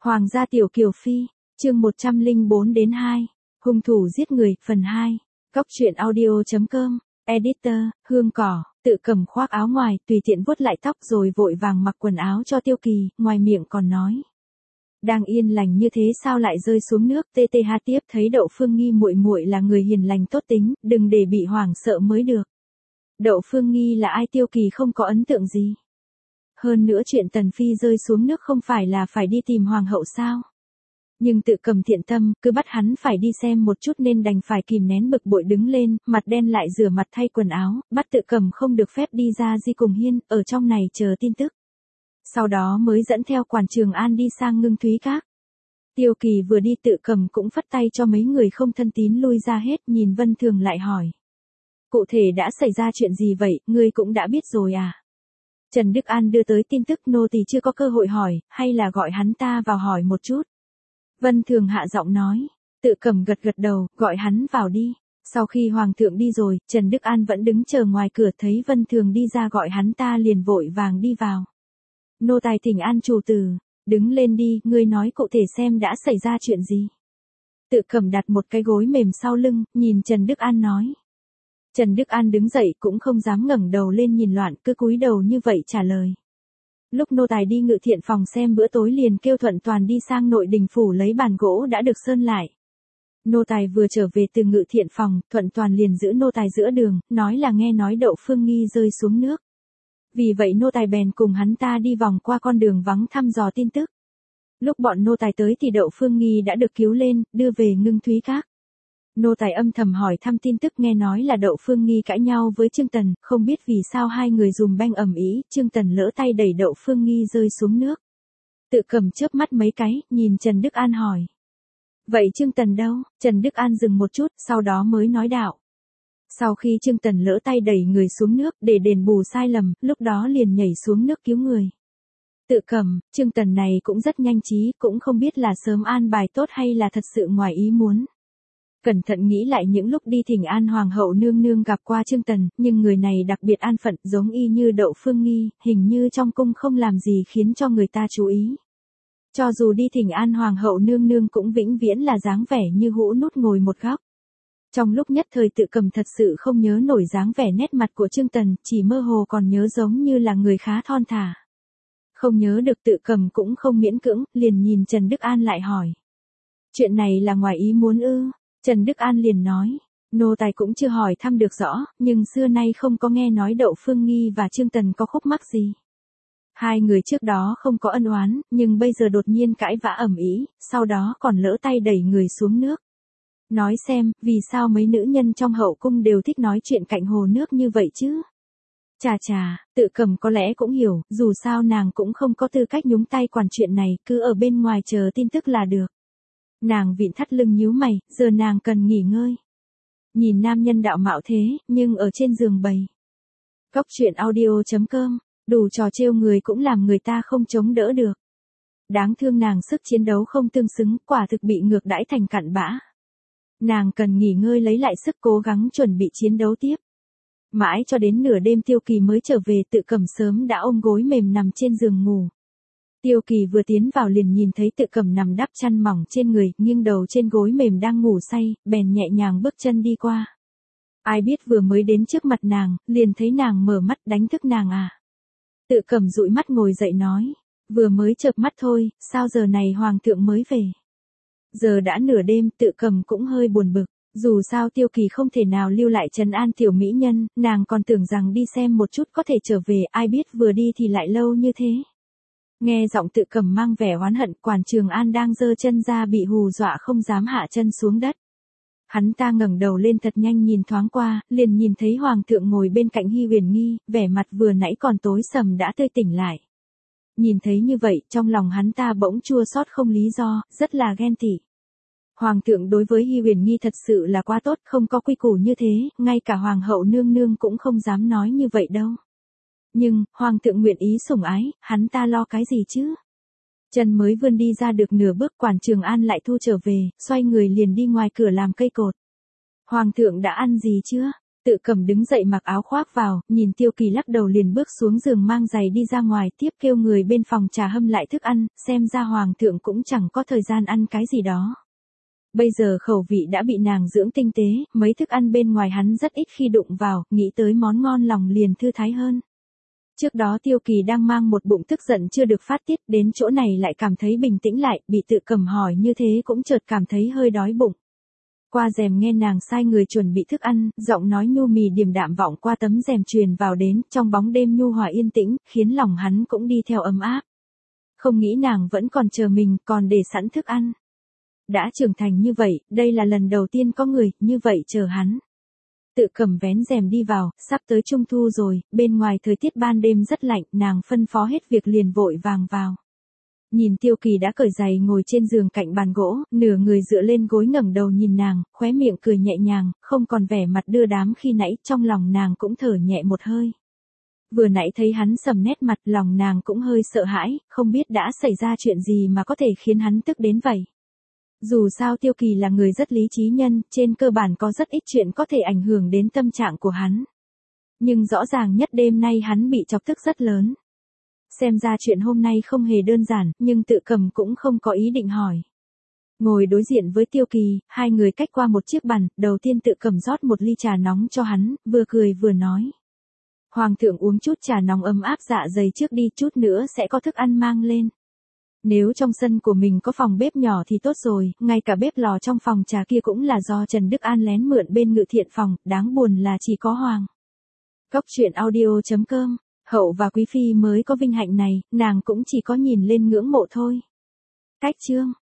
Hoàng gia tiểu kiều phi, chương 104-2, hung thủ giết người, phần 2, Cóc truyện audio.com, editor, Hương Cỏ, Tự Cầm khoác áo ngoài, tùy tiện vuốt lại tóc rồi vội vàng mặc quần áo cho Tiêu Kỳ, ngoài miệng còn nói. Đang yên lành như thế sao lại rơi xuống nước, TTH tiếp thấy Đậu Phương Nghi muội muội là người hiền lành tốt tính, đừng để bị hoảng sợ mới được. Đậu Phương Nghi là ai, Tiêu Kỳ không có ấn tượng gì. Hơn nữa chuyện Tần Phi rơi xuống nước không phải là phải đi tìm hoàng hậu sao? Nhưng Tự Cầm thiện tâm, cứ bắt hắn phải đi xem một chút nên đành phải kìm nén bực bội đứng lên, mặt đen lại rửa mặt thay quần áo, bắt Tự Cầm không được phép đi ra Di cùng Hiên, ở trong này chờ tin tức. Sau đó mới dẫn theo quản Trường An đi sang Ngưng Thúy Các. Tiêu Kỳ vừa đi Tự Cầm cũng phất tay cho mấy người không thân tín lui ra hết, nhìn Vân Thường lại hỏi. Cụ thể đã xảy ra chuyện gì vậy, ngươi cũng đã biết rồi à? Trần Đức An đưa tới tin tức, nô tỳ chưa có cơ hội hỏi, hay là gọi hắn ta vào hỏi một chút. Vân Thường hạ giọng nói, Tự Cầm gật gật đầu, gọi hắn vào đi. Sau khi Hoàng thượng đi rồi, Trần Đức An vẫn đứng chờ ngoài cửa, thấy Vân Thường đi ra gọi hắn ta liền vội vàng đi vào. Nô tài thỉnh an chủ tử, đứng lên đi, ngươi nói cụ thể xem đã xảy ra chuyện gì. Tự Cầm đặt một cái gối mềm sau lưng, nhìn Trần Đức An nói. Trần Đức An đứng dậy cũng không dám ngẩng đầu lên nhìn loạn, cứ cúi đầu như vậy trả lời. Lúc nô tài đi Ngự Thiện phòng xem bữa tối liền kêu Thuận Toàn đi sang Nội Đình phủ lấy bàn gỗ đã được sơn lại. Nô tài vừa trở về từ Ngự Thiện phòng, Thuận Toàn liền giữ nô tài giữa đường, nói là nghe nói Đậu Phương Nghi rơi xuống nước. Vì vậy nô tài bèn cùng hắn ta đi vòng qua con đường vắng thăm dò tin tức. Lúc bọn nô tài tới thì Đậu Phương Nghi đã được cứu lên, đưa về Ngưng Thúy Các. Nô tài âm thầm hỏi thăm tin tức, nghe nói là Đậu Phương Nghi cãi nhau với Trương Tần, không biết vì sao hai người dùm beng ầm ĩ, Trương Tần lỡ tay đẩy Đậu Phương Nghi rơi xuống nước. Tự Cầm chớp mắt mấy cái, nhìn Trần Đức An hỏi. Vậy Trương Tần đâu? Trần Đức An dừng một chút, sau đó mới nói đạo. Sau khi Trương Tần lỡ tay đẩy người xuống nước để đền bù sai lầm, lúc đó liền nhảy xuống nước cứu người. Tự Cầm, Trương Tần này cũng rất nhanh trí, cũng không biết là sớm an bài tốt hay là thật sự ngoài ý muốn. Cẩn thận nghĩ lại những lúc đi thỉnh an hoàng hậu nương nương gặp qua Trương Tần, nhưng người này đặc biệt an phận, giống y như Đậu Phương Nghi, hình như trong cung không làm gì khiến cho người ta chú ý. Cho dù đi thỉnh an hoàng hậu nương nương cũng vĩnh viễn là dáng vẻ như hũ nút ngồi một góc. Trong lúc nhất thời Tự Cầm thật sự không nhớ nổi dáng vẻ nét mặt của Trương Tần, chỉ mơ hồ còn nhớ giống như là người khá thon thả. Không nhớ được Tự Cầm cũng không miễn cưỡng, liền nhìn Trần Đức An lại hỏi. Chuyện này là ngoài ý muốn ư? Trần Đức An liền nói, nô tài cũng chưa hỏi thăm được rõ, nhưng xưa nay không có nghe nói Đậu Phương Nghi và Trương Tần có khúc mắc gì. Hai người trước đó không có ân oán, nhưng bây giờ đột nhiên cãi vã ầm ĩ, sau đó còn lỡ tay đẩy người xuống nước. Nói xem, vì sao mấy nữ nhân trong hậu cung đều thích nói chuyện cạnh hồ nước như vậy chứ? Chà chà, Tự Cầm có lẽ cũng hiểu, dù sao nàng cũng không có tư cách nhúng tay quản chuyện này, cứ ở bên ngoài chờ tin tức là được. Nàng vịn thắt lưng nhíu mày, giờ nàng cần nghỉ ngơi. Nhìn nam nhân đạo mạo thế, nhưng ở trên giường bầy. Cóc truyện audio.com, đủ trò trêu người cũng làm người ta không chống đỡ được. Đáng thương nàng sức chiến đấu không tương xứng, quả thực bị ngược đãi thành cặn bã. Nàng cần nghỉ ngơi lấy lại sức cố gắng chuẩn bị chiến đấu tiếp. Mãi cho đến nửa đêm Tiêu Kỳ mới trở về, Tự Cầm sớm đã ôm gối mềm nằm trên giường ngủ. Tiêu Kỳ vừa tiến vào liền nhìn thấy Tự Cầm nằm đắp chăn mỏng trên người, nghiêng đầu trên gối mềm đang ngủ say, bèn nhẹ nhàng bước chân đi qua. Ai biết vừa mới đến trước mặt nàng, liền thấy nàng mở mắt, đánh thức nàng à. Tự Cầm dụi mắt ngồi dậy nói, vừa mới chợp mắt thôi, sao giờ này hoàng thượng mới về. Giờ đã nửa đêm, Tự Cầm cũng hơi buồn bực, dù sao Tiêu Kỳ không thể nào lưu lại trấn an tiểu mỹ nhân, nàng còn tưởng rằng đi xem một chút có thể trở về, ai biết vừa đi thì lại lâu như thế. Nghe giọng Tự Cầm mang vẻ oán hận, quản Trường An đang giơ chân ra bị hù dọa không dám hạ chân xuống đất. Hắn ta ngẩng đầu lên thật nhanh nhìn thoáng qua, liền nhìn thấy hoàng thượng ngồi bên cạnh Hi Huyền Nghi, vẻ mặt vừa nãy còn tối sầm đã tươi tỉnh lại. Nhìn thấy như vậy, trong lòng hắn ta bỗng chua xót không lý do, rất là ghen tị. Hoàng thượng đối với Hi Huyền Nghi thật sự là quá tốt, không có quy củ như thế, ngay cả hoàng hậu nương nương cũng không dám nói như vậy đâu. Nhưng, hoàng thượng nguyện ý sủng ái, hắn ta lo cái gì chứ? Chân mới vươn đi ra được nửa bước, quản Trường An lại thu trở về, xoay người liền đi ngoài cửa làm cây cột. Hoàng thượng đã ăn gì chưa? Tự Cầm đứng dậy mặc áo khoác vào, nhìn Tiêu Kỳ lắc đầu liền bước xuống giường mang giày đi ra ngoài, tiếp kêu người bên phòng trà hâm lại thức ăn, xem ra hoàng thượng cũng chẳng có thời gian ăn cái gì đó. Bây giờ khẩu vị đã bị nàng dưỡng tinh tế, mấy thức ăn bên ngoài hắn rất ít khi đụng vào, nghĩ tới món ngon lòng liền thư thái hơn. Trước đó Tiêu Kỳ đang mang một bụng tức giận chưa được phát tiết, đến chỗ này lại cảm thấy bình tĩnh lại, bị Tự Cầm hỏi như thế cũng chợt cảm thấy hơi đói bụng. Qua rèm nghe nàng sai người chuẩn bị thức ăn, giọng nói nhu mì điềm đạm vọng qua tấm rèm truyền vào đến, trong bóng đêm nhu hòa yên tĩnh, khiến lòng hắn cũng đi theo ấm áp. Không nghĩ nàng vẫn còn chờ mình, còn để sẵn thức ăn. Đã trưởng thành như vậy, đây là lần đầu tiên có người như vậy chờ hắn. Tự Cầm vén rèm đi vào, sắp tới trung thu rồi, bên ngoài thời tiết ban đêm rất lạnh, nàng phân phó hết việc liền vội vàng vào. Nhìn Tiêu Kỳ đã cởi giày ngồi trên giường cạnh bàn gỗ, nửa người dựa lên gối ngẩng đầu nhìn nàng, khóe miệng cười nhẹ nhàng, không còn vẻ mặt đưa đám khi nãy, trong lòng nàng cũng thở nhẹ một hơi. Vừa nãy thấy hắn sầm nét mặt, lòng nàng cũng hơi sợ hãi, không biết đã xảy ra chuyện gì mà có thể khiến hắn tức đến vậy. Dù sao Tiêu Kỳ là người rất lý trí nhân, trên cơ bản có rất ít chuyện có thể ảnh hưởng đến tâm trạng của hắn. Nhưng rõ ràng nhất đêm nay hắn bị chọc tức rất lớn. Xem ra chuyện hôm nay không hề đơn giản, nhưng Tự Cầm cũng không có ý định hỏi. Ngồi đối diện với Tiêu Kỳ, hai người cách qua một chiếc bàn, đầu tiên Tự Cầm rót một ly trà nóng cho hắn, vừa cười vừa nói. Hoàng thượng uống chút trà nóng ấm áp dạ dày trước đi, chút nữa sẽ có thức ăn mang lên. Nếu trong sân của mình có phòng bếp nhỏ thì tốt rồi, ngay cả bếp lò trong phòng trà kia cũng là do Trần Đức An lén mượn bên ngự thiện phòng, đáng buồn là chỉ có Hoàng. Góc truyện audio.com, Hậu và Quý Phi mới có vinh hạnh này, nàng cũng chỉ có nhìn lên ngưỡng mộ thôi. Cách chương